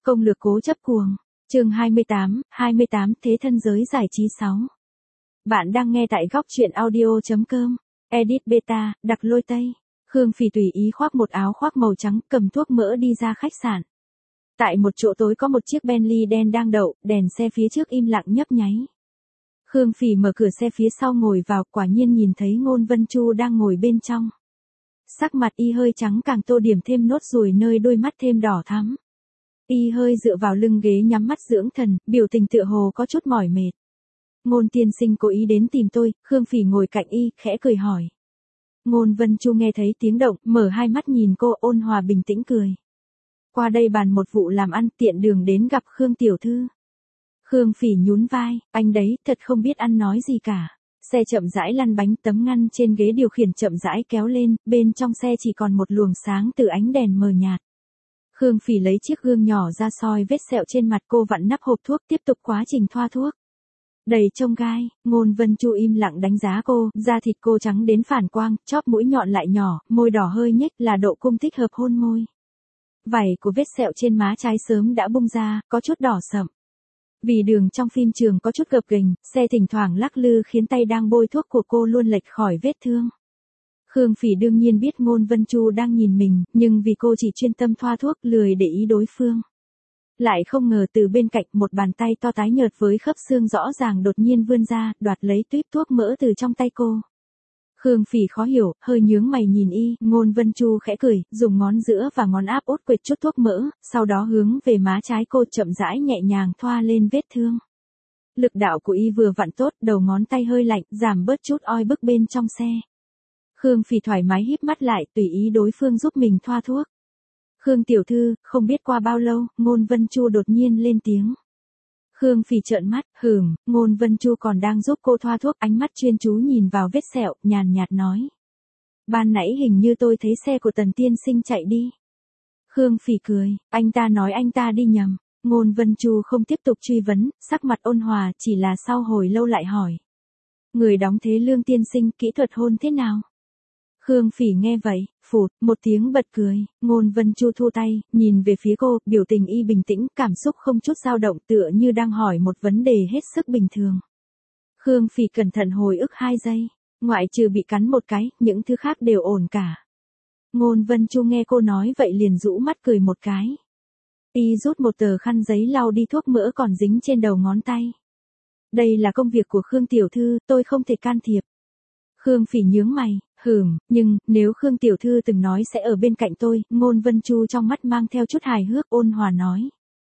Công lược cố chấp cuồng. Chương 28 Thế thân giới giải trí 6. Bạn đang nghe tại góc truyện audio.com. Edit beta, đặc lôi tây. Khương Phỉ tùy ý khoác một áo khoác màu trắng, cầm thuốc mỡ đi ra khách sạn. Tại một chỗ tối có một chiếc Bentley đen đang đậu, đèn xe phía trước im lặng nhấp nháy. Khương Phỉ mở cửa xe phía sau ngồi vào, quả nhiên nhìn thấy Ngôn Vân Chu đang ngồi bên trong. Sắc mặt y hơi trắng càng tô điểm thêm nốt ruồi nơi đôi mắt thêm đỏ thắm. Y hơi dựa vào lưng ghế nhắm mắt dưỡng thần, biểu tình tựa hồ có chút mỏi mệt. Ngôn tiên sinh cố ý đến tìm tôi, Khương Phỉ ngồi cạnh y, khẽ cười hỏi. Ngôn Vân Chu nghe thấy tiếng động, mở hai mắt nhìn cô, ôn hòa bình tĩnh cười. Qua đây bàn một vụ làm ăn, tiện đường đến gặp Khương tiểu thư. Khương Phỉ nhún vai, anh đấy, thật không biết ăn nói gì cả. Xe chậm rãi lăn bánh, tấm ngăn trên ghế điều khiển chậm rãi kéo lên, bên trong xe chỉ còn một luồng sáng từ ánh đèn mờ nhạt. Khương Phỉ lấy chiếc gương nhỏ ra soi vết sẹo trên mặt cô, vặn nắp hộp thuốc, tiếp tục quá trình thoa thuốc. Đầy chông gai, Ngôn Vân Chu im lặng đánh giá cô, da thịt cô trắng đến phản quang, chóp mũi nhọn lại nhỏ, môi đỏ hơi nhếch là độ cung thích hợp hôn môi. Vảy của vết sẹo trên má trái sớm đã bung ra, có chút đỏ sậm. Vì đường trong phim trường có chút gập ghềnh, xe thỉnh thoảng lắc lư khiến tay đang bôi thuốc của cô luôn lệch khỏi vết thương. Khương Phỉ đương nhiên biết Ngôn Vân Chu đang nhìn mình, nhưng vì cô chỉ chuyên tâm thoa thuốc, lười để ý đối phương. Lại không ngờ từ bên cạnh một bàn tay to tái nhợt với khớp xương rõ ràng đột nhiên vươn ra, đoạt lấy tuýp thuốc mỡ từ trong tay cô. Khương Phỉ khó hiểu, hơi nhướng mày nhìn y, Ngôn Vân Chu khẽ cười, dùng ngón giữa và ngón áp út quệt chút thuốc mỡ, sau đó hướng về má trái cô chậm rãi nhẹ nhàng thoa lên vết thương. Lực đạo của y vừa vặn tốt, đầu ngón tay hơi lạnh, giảm bớt chút oi bức bên trong xe. Khương Phỉ thoải mái híp mắt lại, tùy ý đối phương giúp mình thoa thuốc. Khương tiểu thư, không biết qua bao lâu, Ngôn Vân Chu đột nhiên lên tiếng. Khương Phỉ trợn mắt, Ngôn Vân Chu còn đang giúp cô thoa thuốc, ánh mắt chuyên chú nhìn vào vết sẹo, nhàn nhạt nói. Ban nãy hình như tôi thấy xe của Tần tiên sinh chạy đi. Khương Phỉ cười, anh ta nói anh ta đi nhầm. Ngôn Vân Chu không tiếp tục truy vấn, sắc mặt ôn hòa, chỉ là sau hồi lâu lại hỏi. Người đóng thế Lương tiên sinh, kỹ thuật hôn thế nào? Khương Phỉ nghe vậy, phụt, một tiếng bật cười, Ngôn Vân Chu thu tay, nhìn về phía cô, biểu tình y bình tĩnh, cảm xúc không chút dao động, tựa như đang hỏi một vấn đề hết sức bình thường. Khương Phỉ cẩn thận hồi ức 2 giây, ngoại trừ bị cắn một cái, những thứ khác đều ổn cả. Ngôn Vân Chu nghe cô nói vậy liền rũ mắt cười một cái. Y rút một tờ khăn giấy lau đi thuốc mỡ còn dính trên đầu ngón tay. Đây là công việc của Khương tiểu thư, tôi không thể can thiệp. Khương Phỉ nhướng mày, nhưng, nếu Khương tiểu thư từng nói sẽ ở bên cạnh tôi, Ngôn Vân Chu trong mắt mang theo chút hài hước ôn hòa nói.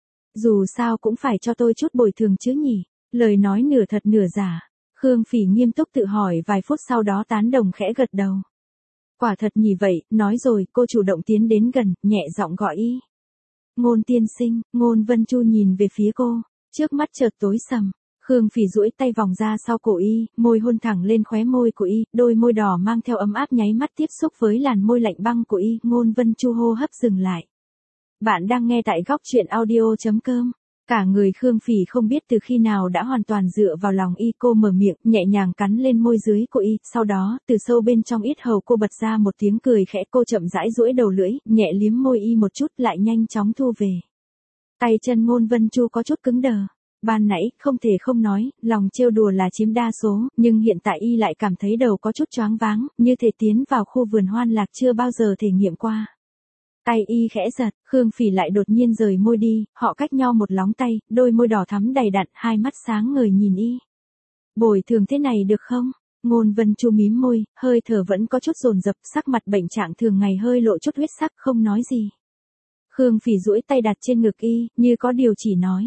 Dù sao cũng phải cho tôi chút bồi thường chứ nhỉ, lời nói nửa thật nửa giả. Khương Phỉ nghiêm túc tự hỏi vài phút sau đó tán đồng khẽ gật đầu. Quả thật nhỉ vậy, nói rồi, cô chủ động tiến đến gần, nhẹ giọng gọi y. Ngôn tiên sinh, Ngôn Vân Chu nhìn về phía cô, trước mắt chợt tối sầm. Khương Phỉ duỗi tay vòng ra sau cổ y, môi hôn thẳng lên khóe môi của y, đôi môi đỏ mang theo ấm áp nháy mắt tiếp xúc với làn môi lạnh băng của y, Ngôn Vân Chu hô hấp dừng lại. Bạn đang nghe tại góc truyện audio.com. Cả người Khương Phỉ không biết từ khi nào đã hoàn toàn dựa vào lòng y, cô mở miệng, nhẹ nhàng cắn lên môi dưới của y, sau đó, từ sâu bên trong yết hầu cô bật ra một tiếng cười khẽ, cô chậm rãi duỗi đầu lưỡi, nhẹ liếm môi y một chút lại nhanh chóng thu về. Tay chân Ngôn Vân Chu có chút cứng đờ. Ban nãy, không thể không nói, lòng trêu đùa là chiếm đa số, nhưng hiện tại y lại cảm thấy đầu có chút choáng váng, như thể tiến vào khu vườn hoan lạc chưa bao giờ thể nghiệm qua. Tay y khẽ giật, Khương Phỉ lại đột nhiên rời môi đi, họ cách nhau một lóng tay, đôi môi đỏ thắm đầy đặn, hai mắt sáng ngời nhìn y. Bồi thường thế này được không? Ngôn Vân Chu mím môi, hơi thở vẫn có chút dồn dập, sắc mặt bệnh trạng thường ngày hơi lộ chút huyết sắc, không nói gì. Khương Phỉ duỗi tay đặt trên ngực y, như có điều chỉ nói.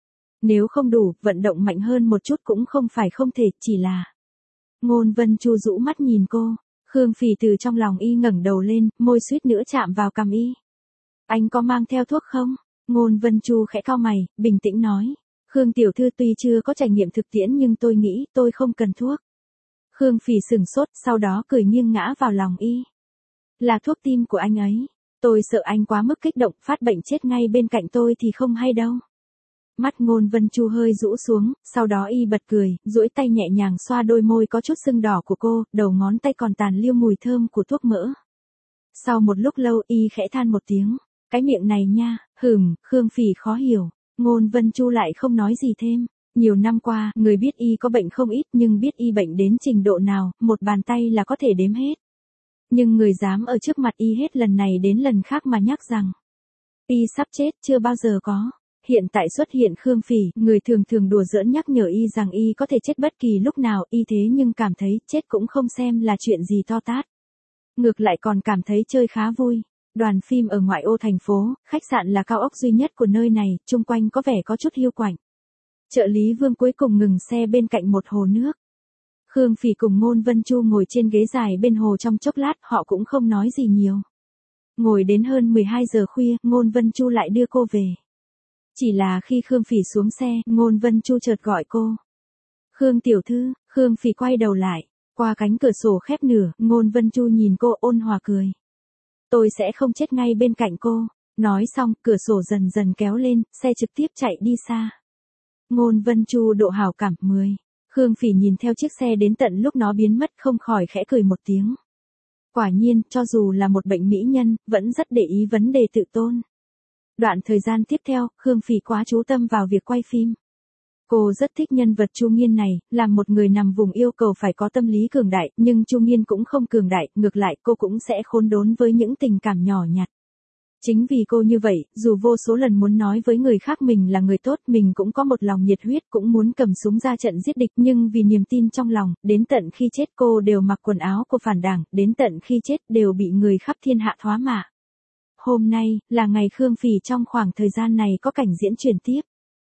Nếu không đủ, vận động mạnh hơn một chút cũng không phải không thể, chỉ là. Ngôn Vân Chu rũ mắt nhìn cô, Khương Phỉ từ trong lòng y ngẩng đầu lên, môi suýt nữa chạm vào cằm y. Anh có mang theo thuốc không? Ngôn Vân Chu khẽ cau mày, bình tĩnh nói. Khương tiểu thư tuy chưa có trải nghiệm thực tiễn nhưng tôi nghĩ tôi không cần thuốc. Khương Phỉ sửng sốt, sau đó cười nghiêng ngã vào lòng y. Là thuốc tim của anh ấy. Tôi sợ anh quá mức kích động, phát bệnh chết ngay bên cạnh tôi thì không hay đâu. Mắt Ngôn Vân Chu hơi rũ xuống, sau đó y bật cười, duỗi tay nhẹ nhàng xoa đôi môi có chút sưng đỏ của cô, đầu ngón tay còn tàn lưu mùi thơm của thuốc mỡ. Sau một lúc lâu y khẽ than một tiếng, Cái miệng này nha, Khương Phỉ khó hiểu. Ngôn Vân Chu lại không nói gì thêm. Nhiều năm qua, người biết y có bệnh không ít nhưng biết y bệnh đến trình độ nào, một bàn tay là có thể đếm hết. Nhưng người dám ở trước mặt y hết lần này đến lần khác mà nhắc rằng y sắp chết chưa bao giờ có. Hiện tại xuất hiện Khương Phỉ, người thường thường đùa giỡn nhắc nhở y rằng y có thể chết bất kỳ lúc nào, y thế nhưng cảm thấy chết cũng không xem là chuyện gì to tát. Ngược lại còn cảm thấy chơi khá vui. Đoàn phim ở ngoại ô thành phố, khách sạn là cao ốc duy nhất của nơi này, chung quanh có vẻ có chút hiu quạnh. Trợ lý Vương cuối cùng ngừng xe bên cạnh một hồ nước. Khương Phỉ cùng Ngôn Vân Chu ngồi trên ghế dài bên hồ trong chốc lát, họ cũng không nói gì nhiều. Ngồi đến hơn 12 giờ khuya, Ngôn Vân Chu lại đưa cô về. Chỉ là khi Khương Phỉ xuống xe, Ngôn Vân Chu chợt gọi cô. Khương tiểu thư, Khương Phỉ quay đầu lại. Qua cánh cửa sổ khép nửa, Ngôn Vân Chu nhìn cô ôn hòa cười. Tôi sẽ không chết ngay bên cạnh cô. Nói xong, cửa sổ dần dần kéo lên, xe trực tiếp chạy đi xa. Ngôn Vân Chu độ hảo cảm 10. Khương Phỉ nhìn theo chiếc xe đến tận lúc nó biến mất không khỏi khẽ cười một tiếng. Quả nhiên, cho dù là một bệnh mỹ nhân, vẫn rất để ý vấn đề tự tôn. Đoạn thời gian tiếp theo, Khương Phỉ quá chú tâm vào việc quay phim. Cô rất thích nhân vật Chu Nghiên này, là một người nằm vùng yêu cầu phải có tâm lý cường đại, nhưng Chu Nghiên cũng không cường đại, ngược lại cô cũng sẽ khốn đốn với những tình cảm nhỏ nhặt. Chính vì cô như vậy, dù vô số lần muốn nói với người khác mình là người tốt, mình cũng có một lòng nhiệt huyết, cũng muốn cầm súng ra trận giết địch, nhưng vì niềm tin trong lòng, đến tận khi chết cô đều mặc quần áo của phản đảng, đến tận khi chết đều bị người khắp thiên hạ thoá mạ. Hôm nay, là ngày Khương Phỉ trong khoảng thời gian này có cảnh diễn chuyển tiếp.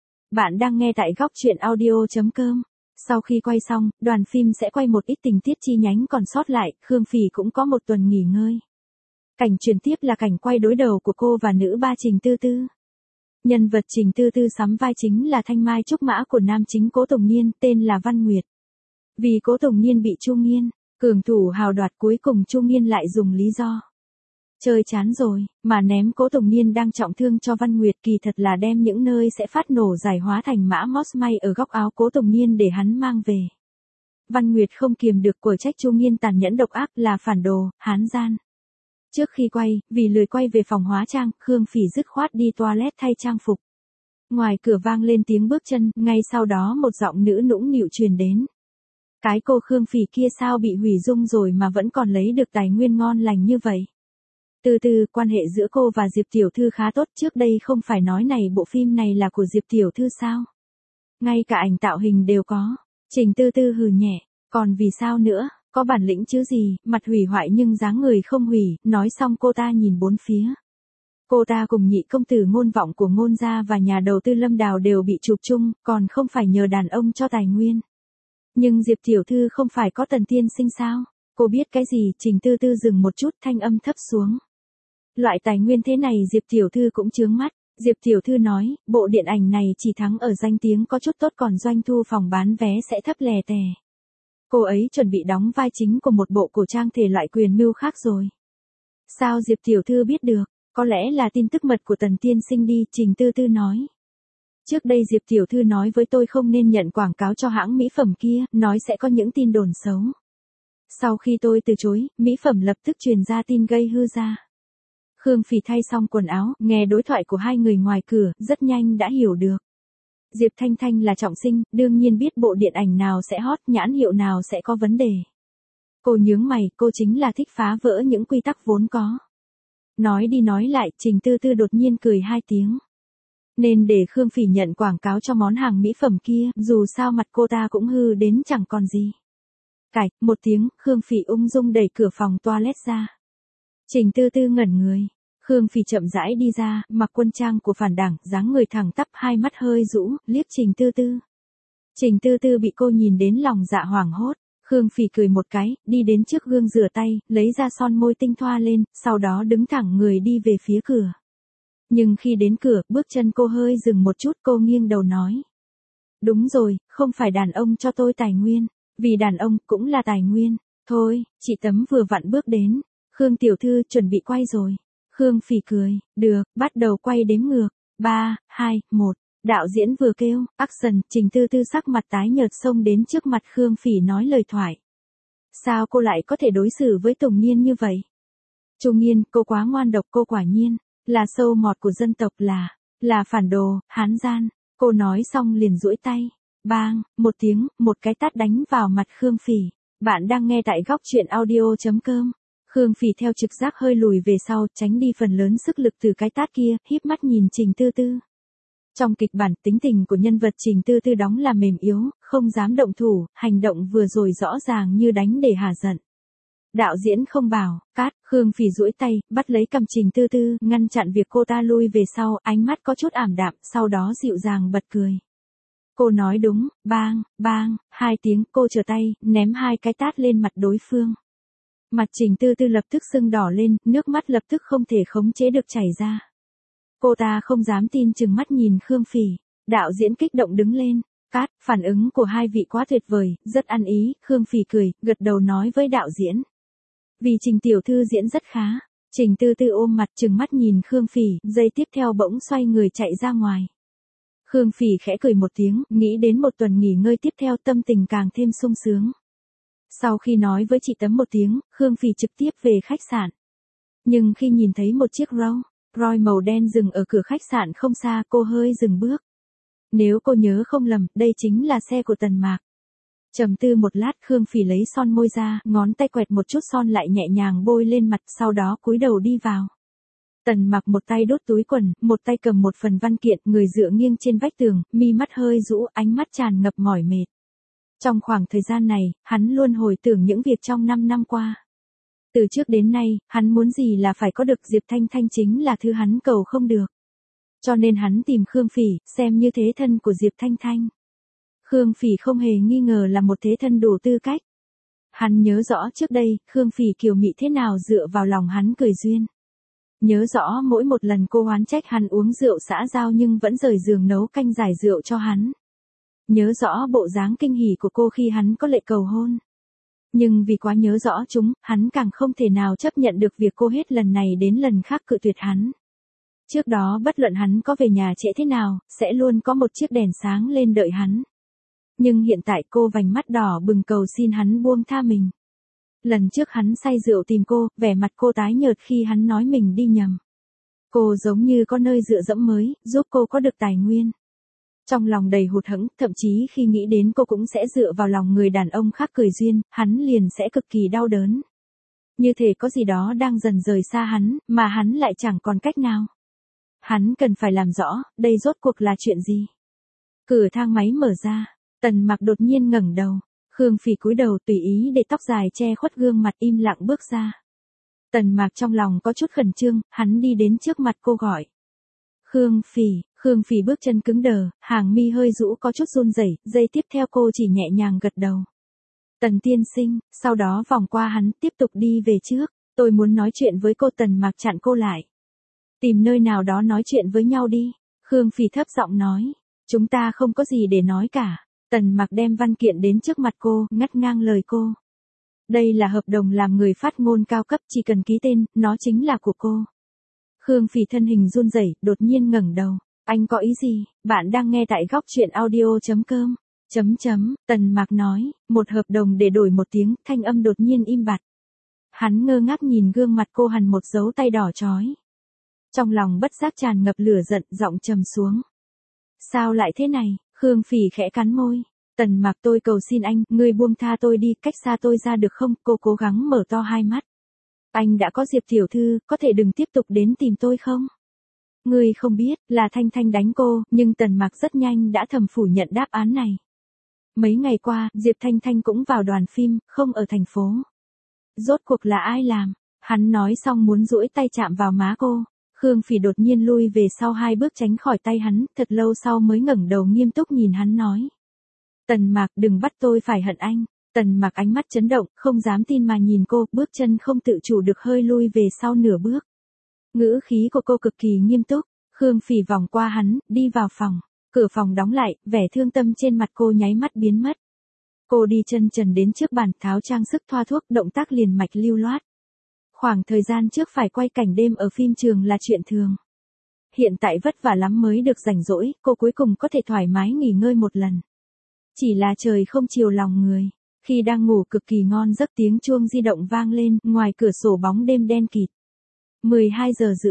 Bạn đang nghe tại góc truyện audio.com. Sau khi quay xong, đoàn phim sẽ quay một ít tình tiết chi nhánh còn sót lại, Khương Phỉ cũng có một tuần nghỉ ngơi. Cảnh chuyển tiếp là cảnh quay đối đầu của cô và nữ ba Trình Tư Tư. Nhân vật Trình Tư Tư sắm vai chính là thanh mai trúc mã của nam chính Cố Tùng Niên, tên là Văn Nguyệt. Vì Cố Tùng Niên bị Chu Nghiên, cường thủ hào đoạt, cuối cùng Chu Nghiên lại dùng lý do chơi chán rồi, mà ném Cố Tùng Niên đang trọng thương cho Văn Nguyệt, kỳ thật là đem những nơi sẽ phát nổ giải hóa thành mã Mossmay ở góc áo Cố Tùng Niên để hắn mang về. Văn Nguyệt không kiềm được của trách Chu Nghiên tàn nhẫn độc ác, là phản đồ, hán gian. Trước khi quay, vì lười quay về phòng hóa trang, Khương Phỉ dứt khoát đi toilet thay trang phục. Ngoài cửa vang lên tiếng bước chân, ngay sau đó một giọng nữ nũng nịu truyền đến. Cái cô Khương Phỉ kia sao bị hủy dung rồi mà vẫn còn lấy được tài nguyên ngon lành như vậy? Từ từ, quan hệ giữa cô và Diệp Tiểu Thư khá tốt, trước đây không phải nói này bộ phim này là của Diệp Tiểu Thư sao? Ngay cả ảnh tạo hình đều có. Trình Tư Tư hừ nhẹ, còn vì sao nữa, có bản lĩnh chứ gì, mặt hủy hoại nhưng dáng người không hủy, nói xong cô ta nhìn bốn phía. Cô ta cùng nhị công tử Ngôn Vọng của Ngôn gia và nhà đầu tư Lâm Đào đều bị chụp chung, còn không phải nhờ đàn ông cho tài nguyên. Nhưng Diệp Tiểu Thư không phải có Tần tiên sinh sao? Cô biết cái gì? Trình Tư Tư dừng một chút, thanh âm thấp xuống. Loại tài nguyên thế này Diệp Tiểu Thư cũng chướng mắt. Diệp Tiểu Thư nói, bộ điện ảnh này chỉ thắng ở danh tiếng có chút tốt, còn doanh thu phòng bán vé sẽ thấp lè tè. Cô ấy chuẩn bị đóng vai chính của một bộ cổ trang thể loại quyền mưu khác rồi. Sao Diệp Tiểu Thư biết được? Có lẽ là tin tức mật của Tần tiên sinh đi, Trình Tư Tư nói. Trước đây Diệp Tiểu Thư nói với tôi không nên nhận quảng cáo cho hãng mỹ phẩm kia, nói sẽ có những tin đồn xấu. Sau khi tôi từ chối, mỹ phẩm lập tức truyền ra tin gây hư ra. Khương Phỉ thay xong quần áo, nghe đối thoại của hai người ngoài cửa, rất nhanh đã hiểu được. Diệp Thanh Thanh là trọng sinh, đương nhiên biết bộ điện ảnh nào sẽ hot, nhãn hiệu nào sẽ có vấn đề. Cô nhướng mày, cô chính là thích phá vỡ những quy tắc vốn có. Nói đi nói lại, Trình Tư Tư đột nhiên cười hai tiếng. Nên để Khương Phỉ nhận quảng cáo cho món hàng mỹ phẩm kia, dù sao mặt cô ta cũng hư đến chẳng còn gì. Cạch, một tiếng, Khương Phỉ ung dung đẩy cửa phòng toilet ra. Trình Tư Tư ngẩn người. Khương Phỉ chậm rãi đi ra, mặc quân trang của phản đảng, dáng người thẳng tắp, hai mắt hơi rũ, liếc Trình Tư Tư. Trình Tư Tư bị cô nhìn đến lòng dạ hoảng hốt. Khương Phỉ cười một cái, đi đến trước gương rửa tay, lấy ra son môi tinh thoa lên, sau đó đứng thẳng người đi về phía cửa. Nhưng khi đến cửa, bước chân cô hơi dừng một chút, cô nghiêng đầu nói. Đúng rồi, không phải đàn ông cho tôi tài nguyên, vì đàn ông cũng là tài nguyên. Thôi, chị Tấm vừa vặn bước đến. Khương Tiểu Thư chuẩn bị quay rồi. Khương Phỉ cười, được, bắt đầu quay đếm ngược. 3, 2, 1. Đạo diễn vừa kêu, action, Trình Tư Tư sắc mặt tái nhợt xông đến trước mặt Khương Phỉ nói lời thoại. Sao cô lại có thể đối xử với Tùng Nghiên như vậy? Chu Nghiên, cô quá ngoan độc, cô quả nhiên là sâu mọt của dân tộc, là phản đồ, hán gian. Cô nói xong liền duỗi tay. Bang, một tiếng, một cái tát đánh vào mặt Khương Phỉ. Bạn đang nghe tại góc chuyện audio.com. Khương Phỉ theo trực giác hơi lùi về sau, tránh đi phần lớn sức lực từ cái tát kia, híp mắt nhìn Trình Tư Tư. Trong kịch bản, tính tình của nhân vật Trình Tư Tư đóng là mềm yếu, không dám động thủ, hành động vừa rồi rõ ràng như đánh để hả giận. Đạo diễn không bảo, cát, Khương Phỉ duỗi tay, bắt lấy cầm Trình Tư Tư, ngăn chặn việc cô ta lui về sau, ánh mắt có chút ảm đạm, sau đó dịu dàng bật cười. Cô nói đúng, bang, bang, hai tiếng, cô trở tay, ném hai cái tát lên mặt đối phương. Mặt Trình Tư Tư lập tức sưng đỏ lên, nước mắt lập tức không thể khống chế được chảy ra. Cô ta không dám tin chừng mắt nhìn Khương Phỉ. Đạo diễn kích động đứng lên. Cát, phản ứng của hai vị quá tuyệt vời, rất ăn ý. Khương Phỉ cười, gật đầu nói với đạo diễn. Vì Trình tiểu thư diễn rất khá. Trình Tư Tư ôm mặt chừng mắt nhìn Khương Phỉ, giây tiếp theo bỗng xoay người chạy ra ngoài. Khương Phỉ khẽ cười một tiếng, nghĩ đến một tuần nghỉ ngơi tiếp theo tâm tình càng thêm sung sướng. Sau khi nói với chị Tấm một tiếng, Khương Phỉ trực tiếp về khách sạn. Nhưng khi nhìn thấy một chiếc Rolls Royce màu đen dừng ở cửa khách sạn không xa, cô hơi dừng bước. Nếu cô nhớ không lầm, đây chính là xe của Tần Mạc. Trầm tư một lát, Khương Phỉ lấy son môi ra, ngón tay quẹt một chút son lại nhẹ nhàng bôi lên mặt, sau đó cúi đầu đi vào. Tần Mạc một tay đốt túi quần, một tay cầm một phần văn kiện, người dựa nghiêng trên vách tường, mi mắt hơi rũ, ánh mắt tràn ngập mỏi mệt. Trong khoảng thời gian này, hắn luôn hồi tưởng những việc trong 5 năm qua. Từ trước đến nay, hắn muốn gì là phải có được, Diệp Thanh Thanh chính là thứ hắn cầu không được. Cho nên hắn tìm Khương Phỉ, xem như thế thân của Diệp Thanh Thanh. Khương Phỉ không hề nghi ngờ là một thế thân đủ tư cách. Hắn nhớ rõ trước đây, Khương Phỉ kiều mị thế nào dựa vào lòng hắn cười duyên. Nhớ rõ mỗi một lần cô oán trách hắn uống rượu xã giao nhưng vẫn rời giường nấu canh giải rượu cho hắn. Nhớ rõ bộ dáng kinh hỉ của cô khi hắn có lệ cầu hôn. Nhưng vì quá nhớ rõ chúng, hắn càng không thể nào chấp nhận được việc cô hết lần này đến lần khác cự tuyệt hắn. Trước đó bất luận hắn có về nhà trễ thế nào, sẽ luôn có một chiếc đèn sáng lên đợi hắn. Nhưng hiện tại cô vành mắt đỏ bừng cầu xin hắn buông tha mình. Lần trước hắn say rượu tìm cô, vẻ mặt cô tái nhợt khi hắn nói mình đi nhầm. Cô giống như có nơi dựa dẫm mới, giúp cô có được tài nguyên. Trong lòng đầy hụt hẫng, thậm chí khi nghĩ đến cô cũng sẽ dựa vào lòng người đàn ông khác cười duyên, hắn liền sẽ cực kỳ đau đớn. Như thể có gì đó đang dần rời xa hắn, mà hắn lại chẳng còn cách nào. Hắn cần phải làm rõ, đây rốt cuộc là chuyện gì. Cửa thang máy mở ra, Tần Mạc đột nhiên ngẩng đầu. Khương Phỉ cúi đầu tùy ý để tóc dài che khuất gương mặt, im lặng bước ra. Tần Mạc trong lòng có chút khẩn trương, hắn đi đến trước mặt cô gọi. Khương Phỉ bước chân cứng đờ, hàng mi hơi rũ có chút run rẩy, giây tiếp theo cô chỉ nhẹ nhàng gật đầu. Tần tiên sinh, sau đó vòng qua hắn, tiếp tục đi về trước. Tôi muốn nói chuyện với cô. Tần Mạc chặn cô lại. Tìm nơi nào đó nói chuyện với nhau đi. Khương Phỉ thấp giọng nói. Chúng ta không có gì để nói cả. Tần Mạc đem văn kiện đến trước mặt cô, ngắt ngang lời cô. Đây là hợp đồng làm người phát ngôn cao cấp, chỉ cần ký tên, nó chính là của cô. Khương Phỉ thân hình run rẩy, đột nhiên ngẩng đầu. Anh có ý gì? Bạn đang nghe tại góc chuyện audio.com. Tần Mạc nói, một hợp đồng để đổi một tiếng, thanh âm đột nhiên im bặt. Hắn ngơ ngác nhìn gương mặt cô hằn một dấu tay đỏ chói. Trong lòng bất giác tràn ngập lửa giận, giọng trầm xuống. Sao lại thế này? Khương Phỉ khẽ cắn môi. Tần Mạc, tôi cầu xin anh, ngươi buông tha tôi đi, cách xa tôi ra được không? Cô cố gắng mở to hai mắt. Anh đã có Diệp tiểu thư, có thể đừng tiếp tục đến tìm tôi không? Ngươi không biết, là Thanh Thanh đánh cô, nhưng Tần Mạc rất nhanh đã thầm phủ nhận đáp án này. Mấy ngày qua, Diệp Thanh Thanh cũng vào đoàn phim, không ở thành phố. Rốt cuộc là ai làm? Hắn nói xong muốn duỗi tay chạm vào má cô. Khương Phỉ đột nhiên lui về sau 2 bước tránh khỏi tay hắn, thật lâu sau mới ngẩng đầu nghiêm túc nhìn hắn nói. Tần Mạc, đừng bắt tôi phải hận anh. Tần Mạc ánh mắt chấn động, không dám tin mà nhìn cô, bước chân không tự chủ được hơi lui về sau nửa bước. Ngữ khí của cô cực kỳ nghiêm túc. Khương Phỉ vòng qua hắn, đi vào phòng. Cửa phòng đóng lại, vẻ thương tâm trên mặt cô nháy mắt biến mất. Cô đi chân trần đến trước bàn, tháo trang sức thoa thuốc, động tác liền mạch lưu loát. Khoảng thời gian trước phải quay cảnh đêm ở phim trường là chuyện thường. Hiện tại vất vả lắm mới được rảnh rỗi, cô cuối cùng có thể thoải mái nghỉ ngơi một lần. Chỉ là trời không chiều lòng người. Khi đang ngủ cực kỳ ngon giấc, tiếng chuông di động vang lên, ngoài cửa sổ bóng đêm đen kịt. 12 giờ rưỡi,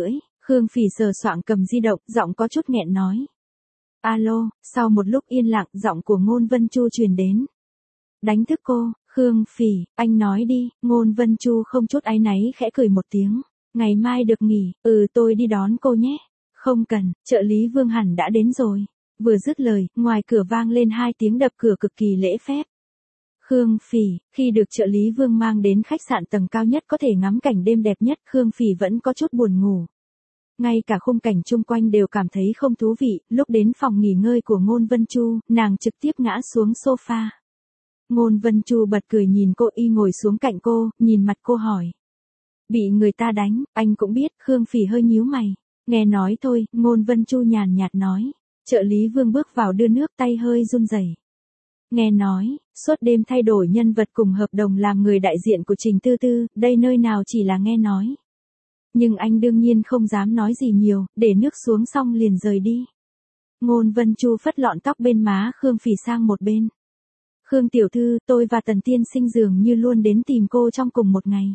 Khương Phỉ sờ soạng cầm di động, giọng có chút nghẹn nói. Alo, sau một lúc yên lặng, giọng của Ngôn Vân Chu truyền đến. Đánh thức cô, Khương Phỉ, anh nói đi, Ngôn Vân Chu không chút áy náy khẽ cười một tiếng. Ngày mai được nghỉ, tôi đi đón cô nhé. Không cần, trợ lý Vương hẳn đã đến rồi. Vừa dứt lời, ngoài cửa vang lên 2 tiếng đập cửa cực kỳ lễ phép. Khương Phỉ, khi được trợ lý Vương mang đến khách sạn tầng cao nhất có thể ngắm cảnh đêm đẹp nhất, Khương Phỉ vẫn có chút buồn ngủ. Ngay cả khung cảnh chung quanh đều cảm thấy không thú vị, lúc đến phòng nghỉ ngơi của Ngôn Vân Chu, nàng trực tiếp ngã xuống sofa. Ngôn Vân Chu bật cười nhìn cô, y ngồi xuống cạnh cô, nhìn mặt cô hỏi. Bị người ta đánh, anh cũng biết, Khương Phỉ hơi nhíu mày. Nghe nói thôi, Ngôn Vân Chu nhàn nhạt nói. Trợ lý Vương bước vào đưa nước, tay hơi run rẩy. Nghe nói, suốt đêm thay đổi nhân vật cùng hợp đồng làm người đại diện của Trình Tư Tư, đây nơi nào chỉ là nghe nói. Nhưng anh đương nhiên không dám nói gì nhiều, để nước xuống xong liền rời đi. Ngôn Vân Chu phất lọn tóc bên má Khương Phỉ sang một bên. Khương tiểu thư, tôi và Tần tiên sinh dường như luôn đến tìm cô trong cùng một ngày.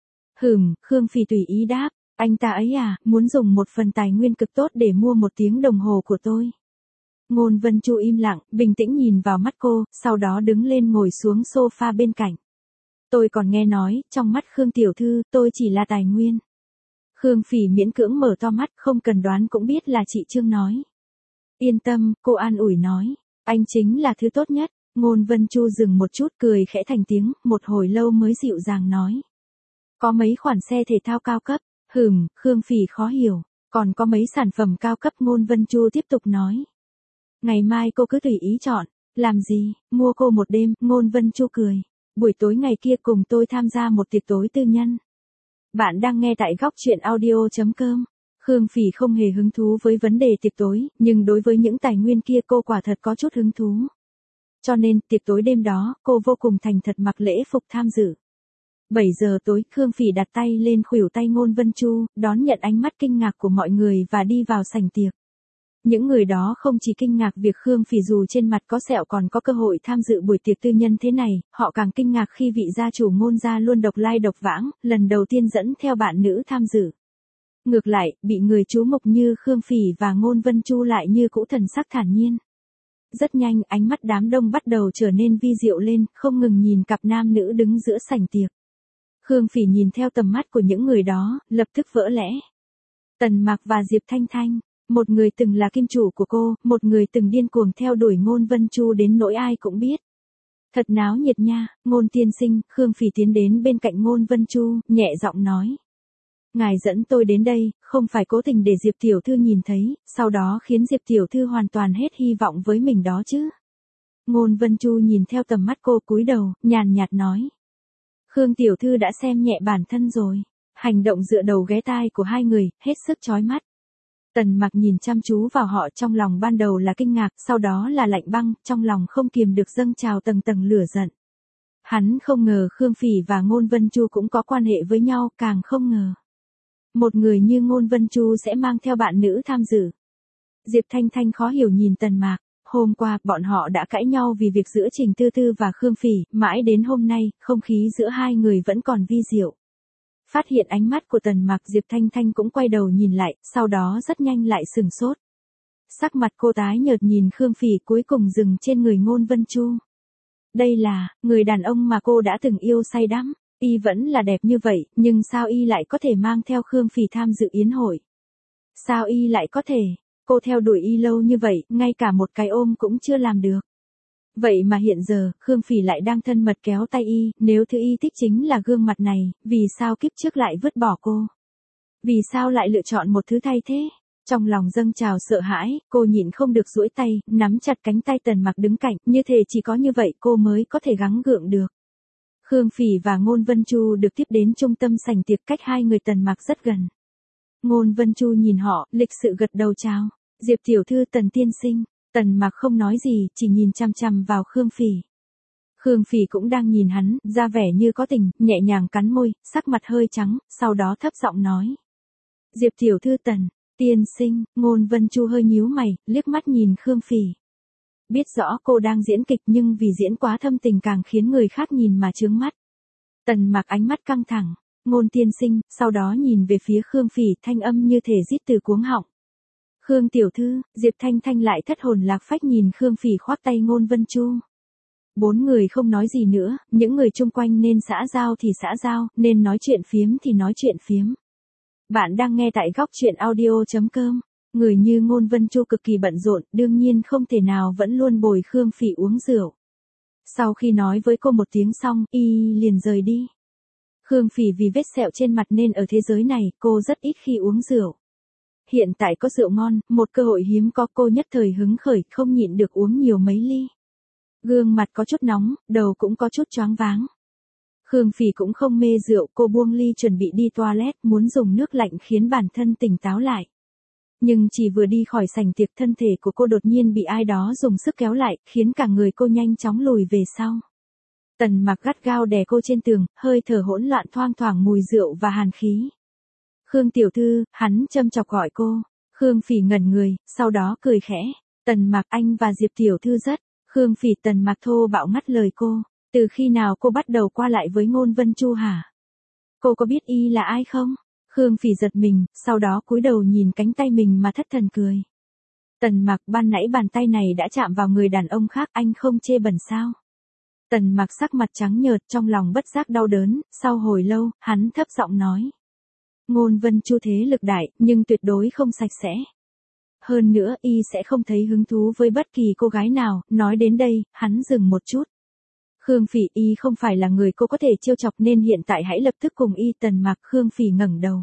Khương Phỉ tùy ý đáp, anh ta ấy à, muốn dùng một phần tài nguyên cực tốt để mua 1 tiếng đồng hồ của tôi. Ngôn Vân Chu im lặng, bình tĩnh nhìn vào mắt cô, sau đó đứng lên ngồi xuống sofa bên cạnh. Tôi còn nghe nói, trong mắt Khương tiểu thư, tôi chỉ là tài nguyên. Khương Phỉ miễn cưỡng mở to mắt, không cần đoán cũng biết là chị Trương nói. Yên tâm, cô an ủi nói, anh chính là thứ tốt nhất. Ngôn Vân Chu dừng một chút cười khẽ thành tiếng, một hồi lâu mới dịu dàng nói. Có mấy khoản xe thể thao cao cấp, Khương Phỉ khó hiểu, còn có mấy sản phẩm cao cấp. Ngôn Vân Chu tiếp tục nói. Ngày mai cô cứ tùy ý chọn, làm gì, mua cô một đêm. Ngôn Vân Chu cười, buổi tối ngày kia cùng tôi tham gia một tiệc tối tư nhân. Bạn đang nghe tại góc truyện audio.com. Khương Phỉ không hề hứng thú với vấn đề tiệc tối, nhưng đối với những tài nguyên kia cô quả thật có chút hứng thú. Cho nên, tiệc tối đêm đó, cô vô cùng thành thật mặc lễ phục tham dự. 7 giờ tối, Khương Phỉ đặt tay lên khuỷu tay Ngôn Vân Chu, đón nhận ánh mắt kinh ngạc của mọi người và đi vào sảnh tiệc. Những người đó không chỉ kinh ngạc việc Khương Phỉ dù trên mặt có sẹo còn có cơ hội tham dự buổi tiệc tư nhân thế này, họ càng kinh ngạc khi vị gia chủ Ngôn gia luôn độc lai độc vãng, lần đầu tiên dẫn theo bạn nữ tham dự. Ngược lại, bị người chú mục như Khương Phỉ và Ngôn Vân Chu lại như cũ thần sắc thản nhiên. Rất nhanh, ánh mắt đám đông bắt đầu trở nên vi diệu lên, không ngừng nhìn cặp nam nữ đứng giữa sảnh tiệc. Khương Phỉ nhìn theo tầm mắt của những người đó, lập tức vỡ lẽ. Tần Mạc và Diệp Thanh Thanh, một người từng là kim chủ của cô, một người từng điên cuồng theo đuổi Ngôn Vân Chu đến nỗi ai cũng biết. Thật náo nhiệt nha, Ngôn tiên sinh. Khương Phỉ tiến đến bên cạnh Ngôn Vân Chu, nhẹ giọng nói. Ngài dẫn tôi đến đây, không phải cố tình để Diệp tiểu thư nhìn thấy, sau đó khiến Diệp tiểu thư hoàn toàn hết hy vọng với mình đó chứ. Ngôn Vân Chu nhìn theo tầm mắt cô, cúi đầu, nhàn nhạt nói. Khương tiểu thư đã xem nhẹ bản thân rồi. Hành động dựa đầu ghé tai của hai người, hết sức chói mắt. Tần Mặc nhìn chăm chú vào họ, trong lòng ban đầu là kinh ngạc, sau đó là lạnh băng, trong lòng không kiềm được dâng trào tầng tầng lửa giận. Hắn không ngờ Khương Phỉ và Ngôn Vân Chu cũng có quan hệ với nhau, càng không ngờ. Một người như Ngôn Vân Chu sẽ mang theo bạn nữ tham dự. Diệp Thanh Thanh khó hiểu nhìn Tần Mạc. Hôm qua, bọn họ đã cãi nhau vì việc giữa Trình Tư Tư và Khương Phỉ, mãi đến hôm nay, không khí giữa hai người vẫn còn vi diệu. Phát hiện ánh mắt của Tần Mạc, Diệp Thanh Thanh cũng quay đầu nhìn lại, sau đó rất nhanh lại sừng sốt. Sắc mặt cô tái nhợt nhìn Khương Phỉ, cuối cùng dừng trên người Ngôn Vân Chu. Đây là người đàn ông mà cô đã từng yêu say đắm. Y vẫn là đẹp như vậy, nhưng sao y lại có thể mang theo Khương Phỉ tham dự yến hội? Sao y lại có thể? Cô theo đuổi y lâu như vậy, ngay cả một cái ôm cũng chưa làm được. Vậy mà hiện giờ, Khương Phỉ lại đang thân mật kéo tay y, nếu thứ y thích chính là gương mặt này, vì sao kiếp trước lại vứt bỏ cô? Vì sao lại lựa chọn một thứ thay thế? Trong lòng dâng trào sợ hãi, cô nhịn không được duỗi tay, nắm chặt cánh tay Tần Mặc đứng cạnh, như thể chỉ có như vậy cô mới có thể gắng gượng được. Khương Phỉ và Ngôn Vân Chu được tiếp đến trung tâm sảnh tiệc, cách hai người Tần Mặc rất gần. Ngôn Vân Chu nhìn họ, lịch sự gật đầu chào. Diệp tiểu thư, Tần tiên sinh. Tần Mặc không nói gì, chỉ nhìn chằm chằm vào Khương Phỉ. Khương Phỉ cũng đang nhìn hắn, ra vẻ như có tình, nhẹ nhàng cắn môi, sắc mặt hơi trắng, sau đó thấp giọng nói. Diệp tiểu thư, Tần tiên sinh. Ngôn Vân Chu hơi nhíu mày, liếc mắt nhìn Khương Phỉ. Biết rõ cô đang diễn kịch nhưng vì diễn quá thâm tình càng khiến người khác nhìn mà chướng mắt. Tần Mặc ánh mắt căng thẳng. Ngôn tiên sinh, sau đó nhìn về phía Khương Phỉ, thanh âm như thể rít từ cuống họng. Khương tiểu thư, Diệp Thanh Thanh lại thất hồn lạc phách nhìn Khương Phỉ khoác tay Ngôn Vân Chu. Bốn người không nói gì nữa, những người chung quanh nên xã giao thì xã giao, nên nói chuyện phiếm thì nói chuyện phiếm. Bạn đang nghe tại góc chuyện audio.com. Người như Ngôn Vân Chu cực kỳ bận rộn, đương nhiên không thể nào vẫn luôn bồi Khương Phỉ uống rượu. Sau khi nói với cô một tiếng xong, y liền rời đi. Khương Phỉ vì vết sẹo trên mặt nên ở thế giới này, cô rất ít khi uống rượu. Hiện tại có rượu ngon, một cơ hội hiếm có, cô nhất thời hứng khởi, không nhịn được uống nhiều mấy ly. Gương mặt có chút nóng, đầu cũng có chút choáng váng. Khương Phỉ cũng không mê rượu, cô buông ly chuẩn bị đi toilet, muốn dùng nước lạnh khiến bản thân tỉnh táo lại. Nhưng chỉ vừa đi khỏi sảnh tiệc, thân thể của cô đột nhiên bị ai đó dùng sức kéo lại, khiến cả người cô nhanh chóng lùi về sau. Tần Mặc gắt gao đè cô trên tường, hơi thở hỗn loạn thoang thoảng mùi rượu và hàn khí. Khương tiểu thư, hắn châm chọc gọi cô. Khương Phỉ ngẩn người, sau đó cười khẽ. Tần Mặc, anh và Diệp tiểu thư rất. Khương Phỉ. Tần Mặc thô bạo ngắt lời cô. Từ khi nào cô bắt đầu qua lại với Ngôn Vân Chu hả? Cô có biết y là ai không? Khương Phỉ giật mình, sau đó cúi đầu nhìn cánh tay mình mà thất thần cười. Tần Mặc, ban nãy bàn tay này đã chạm vào người đàn ông khác, anh không chê bẩn sao? Tần Mặc sắc mặt trắng nhợt, trong lòng bất giác đau đớn, sau hồi lâu, hắn thấp giọng nói. Ngôn Vân Chu thế lực đại, nhưng tuyệt đối không sạch sẽ. Hơn nữa, y sẽ không thấy hứng thú với bất kỳ cô gái nào, nói đến đây, hắn dừng một chút. Khương Phỉ, y không phải là người cô có thể trêu chọc nên hiện tại hãy lập tức cùng y. Tần Mặc. Khương Phỉ ngẩng đầu.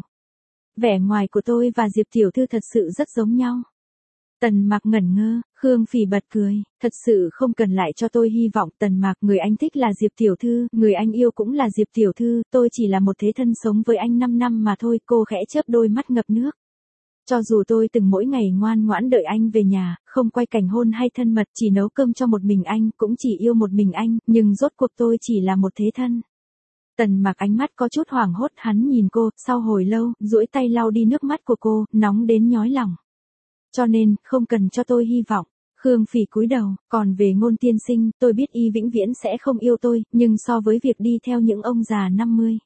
Vẻ ngoài của tôi và Diệp tiểu thư thật sự rất giống nhau. Tần Mặc ngẩn ngơ, Khương Phỉ bật cười, thật sự không cần lại cho tôi hy vọng. Tần Mặc, người anh thích là Diệp tiểu thư, người anh yêu cũng là Diệp tiểu thư, tôi chỉ là một thế thân sống với anh 5 năm mà thôi. Cô khẽ chớp đôi mắt ngập nước. Cho dù tôi từng mỗi ngày ngoan ngoãn đợi anh về nhà, không quay cảnh hôn hay thân mật, chỉ nấu cơm cho một mình anh, cũng chỉ yêu một mình anh, nhưng rốt cuộc tôi chỉ là một thế thân. Tần Mặc ánh mắt có chút hoảng hốt, hắn nhìn cô, sau hồi lâu, duỗi tay lau đi nước mắt của cô, nóng đến nhói lòng. Cho nên, không cần cho tôi hy vọng. Khương Phỉ cúi đầu, còn về Ngôn tiên sinh, tôi biết y vĩnh viễn sẽ không yêu tôi, nhưng so với việc đi theo những ông già 50,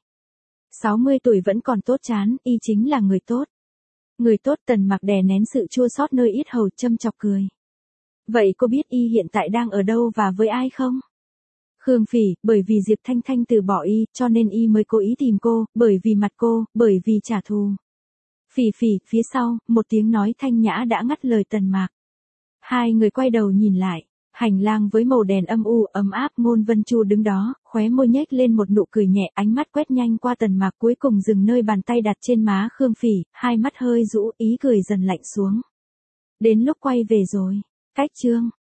60 tuổi vẫn còn tốt chán, y chính là người tốt. Người tốt. Tần Mặc đè nén sự chua xót nơi yết hầu, châm chọc cười. Vậy cô biết y hiện tại đang ở đâu và với ai không? Khương Phỉ, bởi vì Diệp Thanh Thanh từ bỏ y, cho nên y mới cố ý tìm cô, bởi vì mặt cô, bởi vì trả thù. Phỉ Phỉ. Phía sau, một tiếng nói thanh nhã đã ngắt lời Tần Mặc. Hai người quay đầu nhìn lại. Hành lang với màu đèn âm u, ấm áp. Ngôn Vân Chu đứng đó, khóe môi nhếch lên một nụ cười nhẹ, ánh mắt quét nhanh qua Tần Mặc, cuối cùng dừng nơi bàn tay đặt trên má Khương Phỉ, hai mắt hơi rũ, ý cười dần lạnh xuống. Đến lúc quay về rồi. Cách chương.